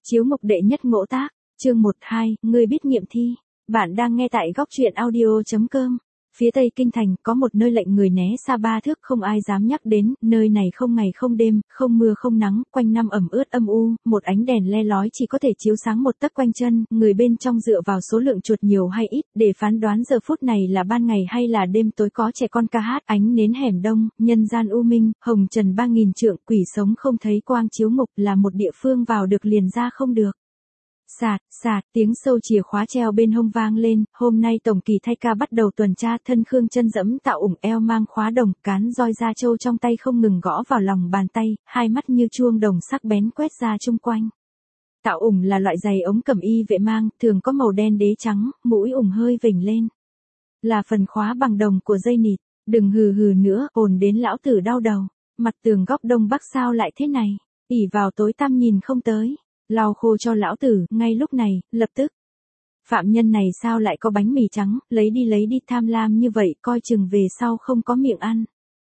Chiếu mục đệ nhất ngỗ tác, chương 12, ngươi biết nghiệm thi. Bạn đang nghe tại góc truyện audio.com. Phía tây kinh thành có một nơi lệnh người né xa ba thước không ai dám nhắc đến, nơi này không ngày không đêm, không mưa không nắng, quanh năm ẩm ướt âm u, một ánh đèn le lói chỉ có thể chiếu sáng một tấc quanh chân, người bên trong dựa vào số lượng chuột nhiều hay ít, để phán đoán giờ phút này là ban ngày hay là đêm tối. Có trẻ con ca hát, ánh nến hẻm đông, nhân gian u minh, hồng trần 3000 trượng, quỷ sống không thấy quang. Chiếu ngục là một địa phương vào được liền ra không được. Sạt, sạt, tiếng sâu chìa khóa treo bên hông vang lên, hôm nay tổng kỳ thay ca bắt đầu tuần tra. Thân Khương chân dẫm tạo ủng eo mang khóa đồng, cán roi da trâu trong tay không ngừng gõ vào lòng bàn tay, hai mắt như chuông đồng sắc bén quét ra chung quanh. Tạo ủng là loại giày ống cẩm y vệ mang, thường có màu đen đế trắng, mũi ủng hơi vểnh lên. Là phần khóa bằng đồng của dây nịt, đừng hừ hừ nữa, ồn đến lão tử đau đầu. Mặt tường góc đông bắc sao lại thế này, ỉ vào tối tăm nhìn không tới. Lau khô cho lão tử, ngay lúc này, lập tức. Phạm nhân này sao lại có bánh mì trắng, lấy đi tham lam như vậy, coi chừng về sau không có miệng ăn.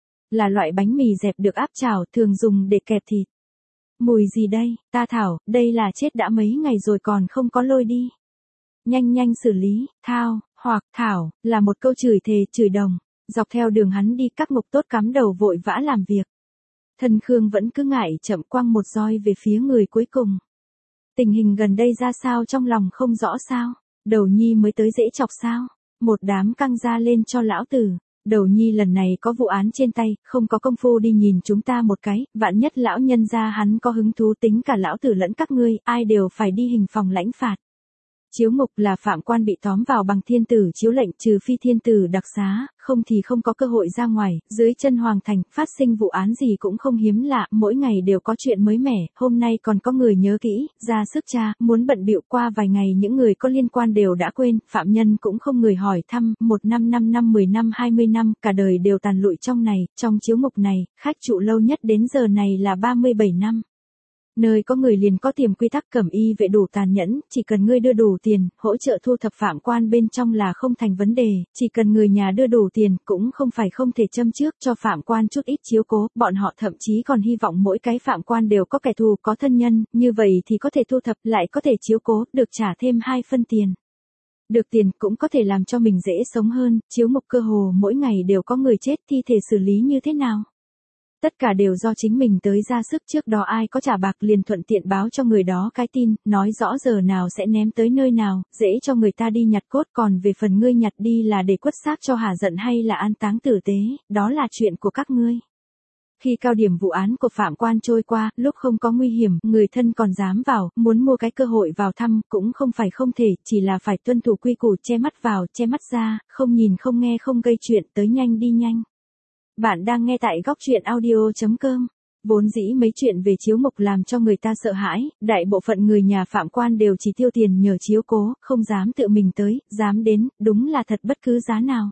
Là loại bánh mì dẹp được áp chảo, thường dùng để kẹp thịt. Mùi gì đây, ta thảo, đây là chết đã mấy ngày rồi còn không có lôi đi. Nhanh nhanh xử lý, thao, hoặc thảo, là một câu chửi thề, chửi đồng. Dọc theo đường hắn đi các ngục tốt cắm đầu vội vã làm việc. Thân Khương vẫn cứ ngại chậm quăng một roi về phía người cuối cùng. Tình hình gần đây ra sao trong lòng không rõ sao, Đầu Nhi mới tới dễ chọc sao, một đám căng ra lên cho lão tử. Đầu Nhi lần này có vụ án trên tay, không có công phu đi nhìn chúng ta một cái, vạn nhất lão nhân gia hắn có hứng thú, tính cả lão tử lẫn các ngươi, ai đều phải đi hình phòng lãnh phạt. Chiếu ngục là phạm quan bị tóm vào bằng thiên tử chiếu lệnh, trừ phi thiên tử đặc xá, không thì không có cơ hội ra ngoài. Dưới chân hoàng thành, phát sinh vụ án gì cũng không hiếm lạ, mỗi ngày đều có chuyện mới mẻ. Hôm nay còn có người nhớ kỹ, ra sức tra, muốn bận bịu. Qua vài ngày những người có liên quan đều đã quên, phạm nhân cũng không người hỏi thăm. 1 năm, 5 năm, 10 năm, 20 năm, cả đời đều tàn lụi trong này. Trong chiếu ngục này, khách trụ lâu nhất đến giờ này là 37 năm. Nơi có người liền có tiềm quy tắc cẩm y vệ đủ tàn nhẫn, chỉ cần ngươi đưa đủ tiền, hỗ trợ thu thập phạm quan bên trong là không thành vấn đề, chỉ cần người nhà đưa đủ tiền, cũng không phải không thể châm trước cho phạm quan chút ít chiếu cố, bọn họ thậm chí còn hy vọng mỗi cái phạm quan đều có kẻ thù có thân nhân, như vậy thì có thể thu thập lại có thể chiếu cố, được trả thêm 2 phân tiền. Được tiền cũng có thể làm cho mình dễ sống hơn, chiếu ngục cơ hồ mỗi ngày đều có người chết, thi thể xử lý như thế nào? Tất cả đều do chính mình tới ra sức, trước đó ai có trả bạc liền thuận tiện báo cho người đó cái tin, nói rõ giờ nào sẽ ném tới nơi nào, dễ cho người ta đi nhặt cốt. Còn về phần ngươi nhặt đi là để quất xác cho hả giận hay là an táng tử tế, đó là chuyện của các ngươi. Khi cao điểm vụ án của phạm quan trôi qua, lúc không có nguy hiểm, người thân còn dám vào, muốn mua cái cơ hội vào thăm, cũng không phải không thể, chỉ là phải tuân thủ quy củ, che mắt vào, che mắt ra, không nhìn không nghe không gây chuyện, tới nhanh đi nhanh. Bạn đang nghe tại góc truyện audio.com. Vốn dĩ mấy chuyện về chiếu ngục làm cho người ta sợ hãi, đại bộ phận người nhà phạm quan đều chỉ tiêu tiền nhờ chiếu cố, không dám tự mình tới, dám đến, đúng là thật bất cứ giá nào.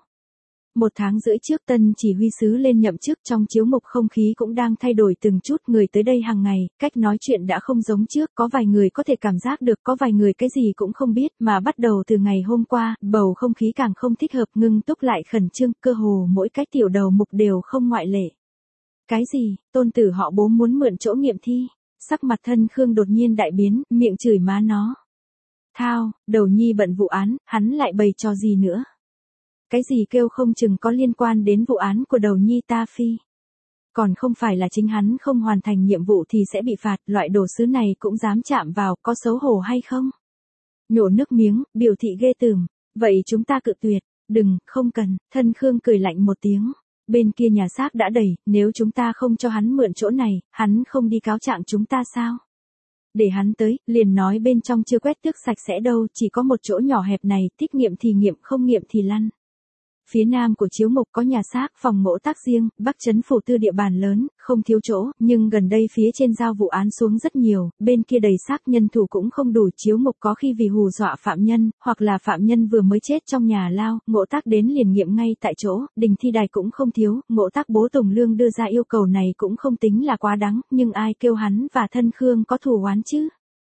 1 tháng rưỡi trước tân chỉ huy sứ lên nhậm chức, trong chiếu ngục không khí cũng đang thay đổi từng chút, người tới đây hàng ngày, cách nói chuyện đã không giống trước, có vài người có thể cảm giác được, có vài người cái gì cũng không biết, mà bắt đầu từ ngày hôm qua, bầu không khí càng không thích hợp, ngưng túc lại khẩn trương, cơ hồ mỗi cái tiểu đầu mục đều không ngoại lệ. Cái gì, tôn tử họ Bố muốn mượn chỗ nghiệm thi? Sắc mặt Thân Khương đột nhiên đại biến, miệng chửi má nó. Thao, Đầu Nhi bận vụ án, hắn lại bày trò gì nữa? Cái gì kêu không chừng có liên quan đến vụ án của Đầu Nhi ta phi. Còn không phải là chính hắn không hoàn thành nhiệm vụ thì sẽ bị phạt, loại đồ sứ này cũng dám chạm vào, có xấu hổ hay không? Nhổ nước miếng, biểu thị ghê tởm. Vậy chúng ta cự tuyệt, đừng, không cần. Thân Khương cười lạnh một tiếng. Bên kia nhà xác đã đầy, nếu chúng ta không cho hắn mượn chỗ này, hắn không đi cáo trạng chúng ta sao? Để hắn tới, liền nói bên trong chưa quét tước sạch sẽ đâu, chỉ có một chỗ nhỏ hẹp này, thích nghiệm thì nghiệm, không nghiệm thì lăn. Phía nam của chiếu ngục có nhà xác, phòng ngỗ tác riêng, Bắc trấn phủ tư địa bàn lớn, không thiếu chỗ, nhưng gần đây phía trên giao vụ án xuống rất nhiều, bên kia đầy xác, nhân thủ cũng không đủ. Chiếu ngục có khi vì hù dọa phạm nhân, hoặc là phạm nhân vừa mới chết trong nhà lao, ngỗ tác đến liền nghiệm ngay tại chỗ. Đình thi đài cũng không thiếu, ngỗ tác Bố Tùng Lương đưa ra yêu cầu này cũng không tính là quá đáng, nhưng ai kêu hắn và Thân Khương có thù oán chứ?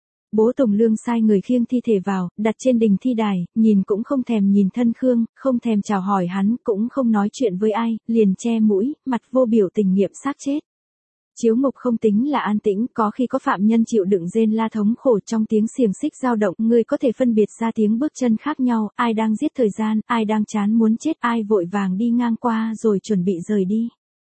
Bố Tùng Lương sai người khiêng thi thể vào, đặt trên đình thi đài, nhìn cũng không thèm nhìn Thân Khương, không thèm chào hỏi hắn, cũng không nói chuyện với ai, liền che mũi, mặt vô biểu tình nghiệm xác chết. Chiếu ngục không tính là an tĩnh, có khi có phạm nhân chịu đựng rên la thống khổ trong tiếng xiềng xích dao động, người có thể phân biệt ra tiếng bước chân khác nhau, ai đang giết thời gian, ai đang chán muốn chết, ai vội vàng đi ngang qua rồi chuẩn bị rời đi.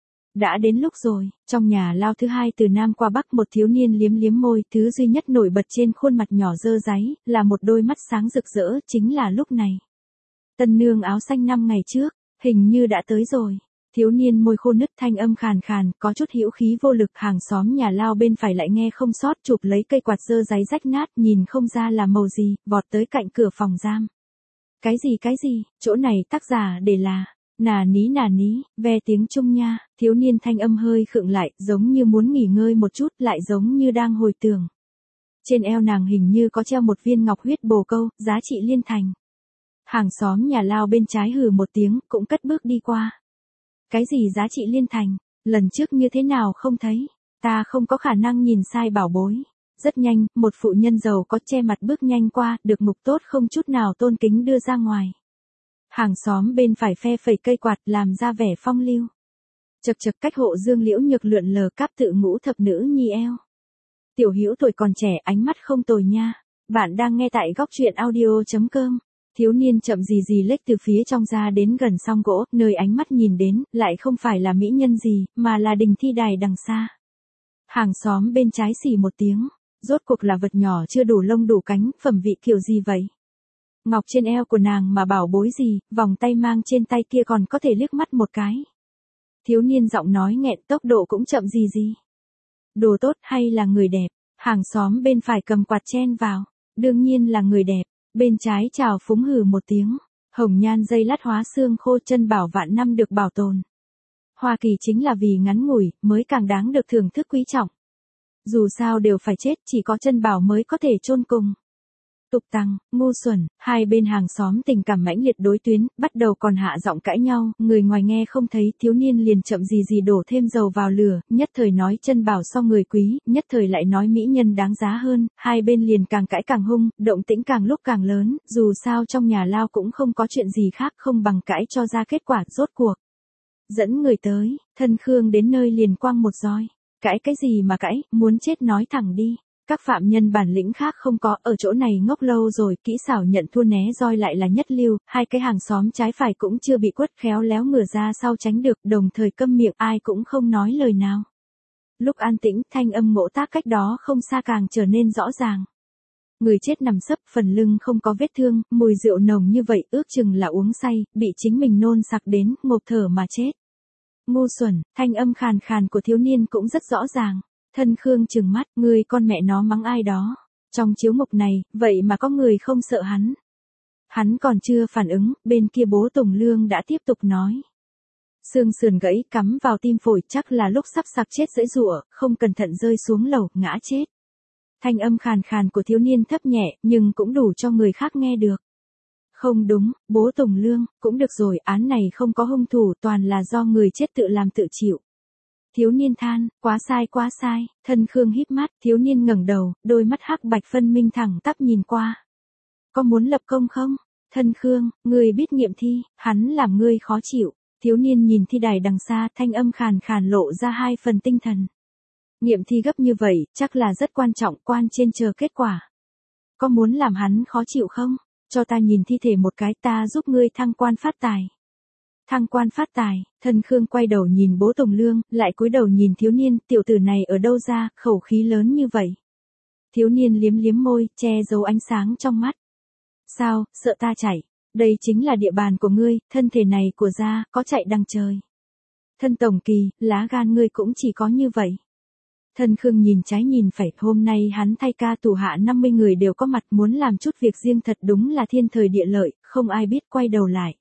Đã đến lúc rồi, trong nhà lao thứ hai từ Nam qua Bắc, một thiếu niên liếm liếm môi, thứ duy nhất nổi bật trên khuôn mặt nhỏ dơ dáy, là một đôi mắt sáng rực rỡ, chính là lúc này. Tân nương áo xanh 5 ngày trước, hình như đã tới rồi. Thiếu niên môi khô nứt, thanh âm khàn khàn, có chút hữu khí vô lực. Hàng xóm nhà lao bên phải lại nghe không sót, chụp lấy cây quạt dơ dáy rách nát, nhìn không ra là màu gì, vọt tới cạnh cửa phòng giam. Cái gì, chỗ này tác giả để là, nà ní, ve tiếng Trung nha. Thiếu niên thanh âm hơi khựng lại, giống như muốn nghỉ ngơi một chút, lại giống như đang hồi tưởng. Trên eo nàng hình như có treo một viên ngọc huyết bồ câu, giá trị liên thành. Hàng xóm nhà lao bên trái hừ một tiếng, cũng cất bước đi qua. Cái gì giá trị liên thành, lần trước như thế nào không thấy, ta không có khả năng nhìn sai bảo bối. Rất nhanh, một phụ nhân giàu có che mặt bước nhanh qua, được mục tốt không chút nào tôn kính đưa ra ngoài. Hàng xóm bên phải phe phẩy cây quạt làm ra vẻ phong lưu. Chật cách hộ Dương Liễu Nhược lượn lờ cáp tự ngũ thập nữ nhi eo. Tiểu Hữu tuổi còn trẻ, ánh mắt không tồi nha. Bạn đang nghe tại góc truyện audio.com. Thiếu niên chậm gì lếch từ phía trong ra đến gần song gỗ, nơi ánh mắt nhìn đến, lại không phải là mỹ nhân gì, mà là đình thi đài đằng xa. Hàng xóm bên trái xì một tiếng, rốt cuộc là vật nhỏ chưa đủ lông đủ cánh, phẩm vị kiểu gì vậy? Ngọc trên eo của nàng mà bảo bối gì, vòng tay mang trên tay kia còn có thể liếc mắt một cái. Thiếu niên giọng nói nghẹn, tốc độ cũng chậm gì. Đồ tốt hay là người đẹp? Hàng xóm bên phải cầm quạt chen vào, đương nhiên là người đẹp. Bên trái chào phúng hừ một tiếng, hồng nhan dây lát hóa xương khô, chân bảo vạn năm được bảo tồn. Hoa Kỳ chính là vì ngắn ngủi, mới càng đáng được thưởng thức quý trọng. Dù sao đều phải chết, chỉ có chân bảo mới có thể chôn cùng. Tục tằng, ngu xuẩn, hai bên hàng xóm tình cảm mãnh liệt đối tuyến, bắt đầu còn hạ giọng cãi nhau, người ngoài nghe không thấy, thiếu niên liền chậm gì đổ thêm dầu vào lửa, nhất thời nói chân bảo so người quý, nhất thời lại nói mỹ nhân đáng giá hơn, hai bên liền càng cãi càng hung, động tĩnh càng lúc càng lớn, dù sao trong nhà lao cũng không có chuyện gì khác không bằng cãi cho ra kết quả. Rốt cuộc dẫn người tới, thân Khương đến nơi liền quăng một roi. Cãi cái gì mà cãi, muốn chết nói thẳng đi. Các phạm nhân bản lĩnh khác không có, ở chỗ này ngốc lâu rồi, kỹ xảo nhận thua né roi lại là nhất lưu, hai cái hàng xóm trái phải cũng chưa bị quất, khéo léo ngửa ra sau tránh được, đồng thời câm miệng, ai cũng không nói lời nào. Lúc an tĩnh, thanh âm ngộ tác cách đó không xa càng trở nên rõ ràng. Người chết nằm sấp, phần lưng không có vết thương, mùi rượu nồng như vậy, ước chừng là uống say, bị chính mình nôn sặc đến, ngộp thở mà chết. Ngu xuẩn, thanh âm khàn khàn của thiếu niên cũng rất rõ ràng. Thân Khương trừng mắt, người con mẹ nó mắng ai đó. Trong chiếu mục này, vậy mà có người không sợ hắn. Hắn còn chưa phản ứng, bên kia bố Tùng Lương đã tiếp tục nói. Xương sườn gãy cắm vào tim phổi, chắc là lúc sắp sặc chết dãy giụa, không cẩn thận rơi xuống lầu, ngã chết. Thanh âm khàn khàn của thiếu niên thấp nhẹ, nhưng cũng đủ cho người khác nghe được. Không đúng, bố Tùng Lương, cũng được rồi, án này không có hung thủ, toàn là do người chết tự làm tự chịu. Thiếu niên than, quá sai, thân Khương híp mắt, thiếu niên ngẩng đầu, đôi mắt hắc bạch phân minh thẳng tắp nhìn qua. Có muốn lập công không? Thân Khương, ngươi biết nghiệm thi, hắn làm ngươi khó chịu. Thiếu niên nhìn thi đài đằng xa, thanh âm khàn khàn lộ ra 2 phần tinh thần. Nghiệm thi gấp như vậy, chắc là rất quan trọng, quan trên chờ kết quả. Có muốn làm hắn khó chịu không? Cho ta nhìn thi thể một cái, ta giúp ngươi thăng quan phát tài. Thăng quan phát tài, thân Khương quay đầu nhìn bố Tùng Lương, lại cúi đầu nhìn thiếu niên, tiểu tử này ở đâu ra, khẩu khí lớn như vậy. Thiếu niên liếm liếm môi, che giấu ánh sáng trong mắt. Sao, sợ ta chạy, đây chính là địa bàn của ngươi, thân thể này của gia, có chạy đằng trời. Thân Tổng Kỳ, lá gan ngươi cũng chỉ có như vậy. Thân Khương nhìn trái nhìn phải, hôm nay hắn thay ca tù hạ 50 người đều có mặt, muốn làm chút việc riêng thật đúng là thiên thời địa lợi, không ai biết quay đầu lại.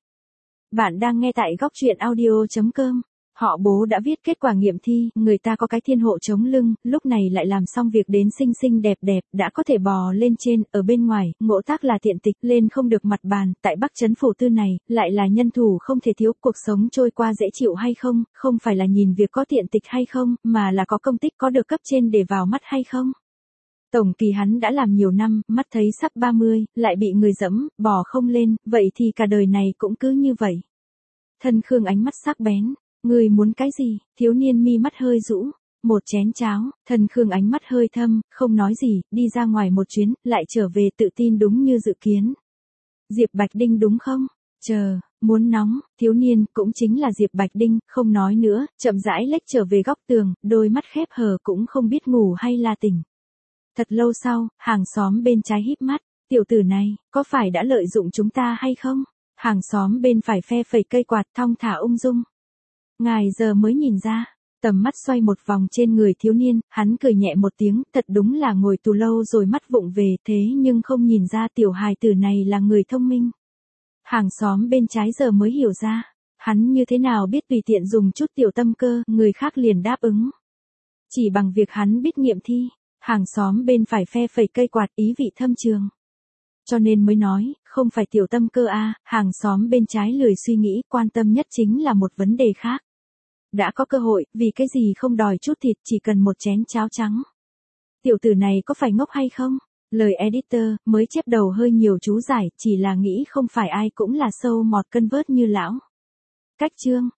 Bạn đang nghe tại góc truyện audio.com. Họ bố đã viết kết quả nghiệm thi, người ta có cái thiên hộ chống lưng, lúc này lại làm xong việc đến xinh xinh đẹp đẹp, đã có thể bò lên trên, ở bên ngoài, ngộ tác là tiện tịch, lên không được mặt bàn, tại Bắc Trấn Phủ Tư này, lại là nhân thủ không thể thiếu, cuộc sống trôi qua dễ chịu hay không, không phải là nhìn việc có tiện tịch hay không, mà là có công tích có được cấp trên để vào mắt hay không. Tổng Kỳ hắn đã làm nhiều năm, mắt thấy sắp 30, lại bị người dẫm, bò không lên, vậy thì cả đời này cũng cứ như vậy. Thân Khương ánh mắt sắc bén, ngươi muốn cái gì? Thiếu niên mi mắt hơi rũ, Một chén cháo, Thân Khương ánh mắt hơi thâm, không nói gì, đi ra ngoài một chuyến, lại trở về tự tin đúng như dự kiến. Diệp Bạch Đinh đúng không? Chờ, muốn nóng, thiếu niên, cũng chính là Diệp Bạch Đinh, không nói nữa, chậm rãi lách trở về góc tường, đôi mắt khép hờ cũng không biết ngủ hay là tỉnh. Thật lâu sau, hàng xóm bên trái híp mắt, tiểu tử này, có phải đã lợi dụng chúng ta hay không? Hàng xóm bên phải phe phẩy cây quạt thong thả ung dung. Ngài giờ mới nhìn ra, tầm mắt xoay một vòng trên người thiếu niên, hắn cười nhẹ một tiếng, thật đúng là ngồi tù lâu rồi mắt vụng về thế nhưng không nhìn ra tiểu hài tử này là người thông minh. Hàng xóm bên trái giờ mới hiểu ra, hắn như thế nào biết tùy tiện dùng chút tiểu tâm cơ, người khác liền đáp ứng. Chỉ bằng việc hắn biết nghiệm thi, hàng xóm bên phải phe phẩy cây quạt ý vị thâm trường. Cho nên mới nói, không phải tiểu tâm cơ hàng xóm bên trái lười suy nghĩ, quan tâm nhất chính là một vấn đề khác. Đã có cơ hội, vì cái gì không đòi chút thịt, chỉ cần một chén cháo trắng. Tiểu tử này có phải ngốc hay không? Lời editor, mới chép đầu hơi nhiều chú giải, chỉ là nghĩ không phải ai cũng là sâu mọt cân vớt như lão. Cách chương